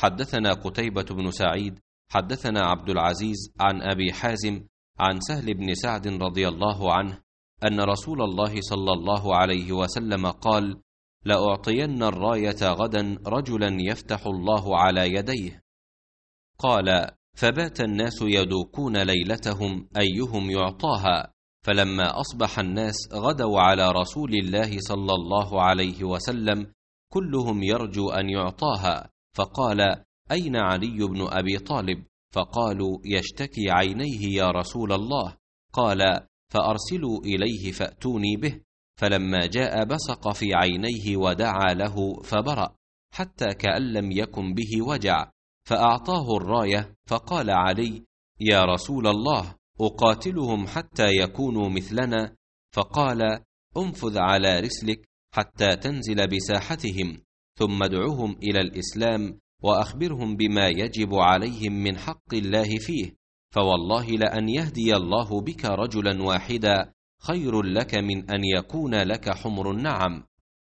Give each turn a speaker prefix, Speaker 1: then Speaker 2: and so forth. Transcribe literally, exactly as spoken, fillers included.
Speaker 1: حدثنا قتيبة بن سعيد حدثنا عبد العزيز عن أبي حازم عن سهل بن سعد رضي الله عنه أن رسول الله صلى الله عليه وسلم قال: لأعطين الراية غدا رجلا يفتح الله على يديه. قال: فبات الناس يدوكون ليلتهم أيهم يعطاها، فلما أصبح الناس غدوا على رسول الله صلى الله عليه وسلم كلهم يرجو أن يعطاها، فقال: أين علي بن أبي طالب؟ فقالوا: يشتكي عينيه يا رسول الله. قال: فأرسلوا إليه فأتوني به. فلما جاء بصق في عينيه ودعا له فبرأ حتى كأن لم يكن به وجع، فأعطاه الراية. فقال علي: يا رسول الله، أقاتلهم حتى يكونوا مثلنا؟ فقال: انفذ على رسلك حتى تنزل بساحتهم، ثم ادعهم إلى الإسلام وأخبرهم بما يجب عليهم من حق الله فيه، فوالله لأن يهدي الله بك رجلا واحدا خير لك من أن يكون لك حمر النعم.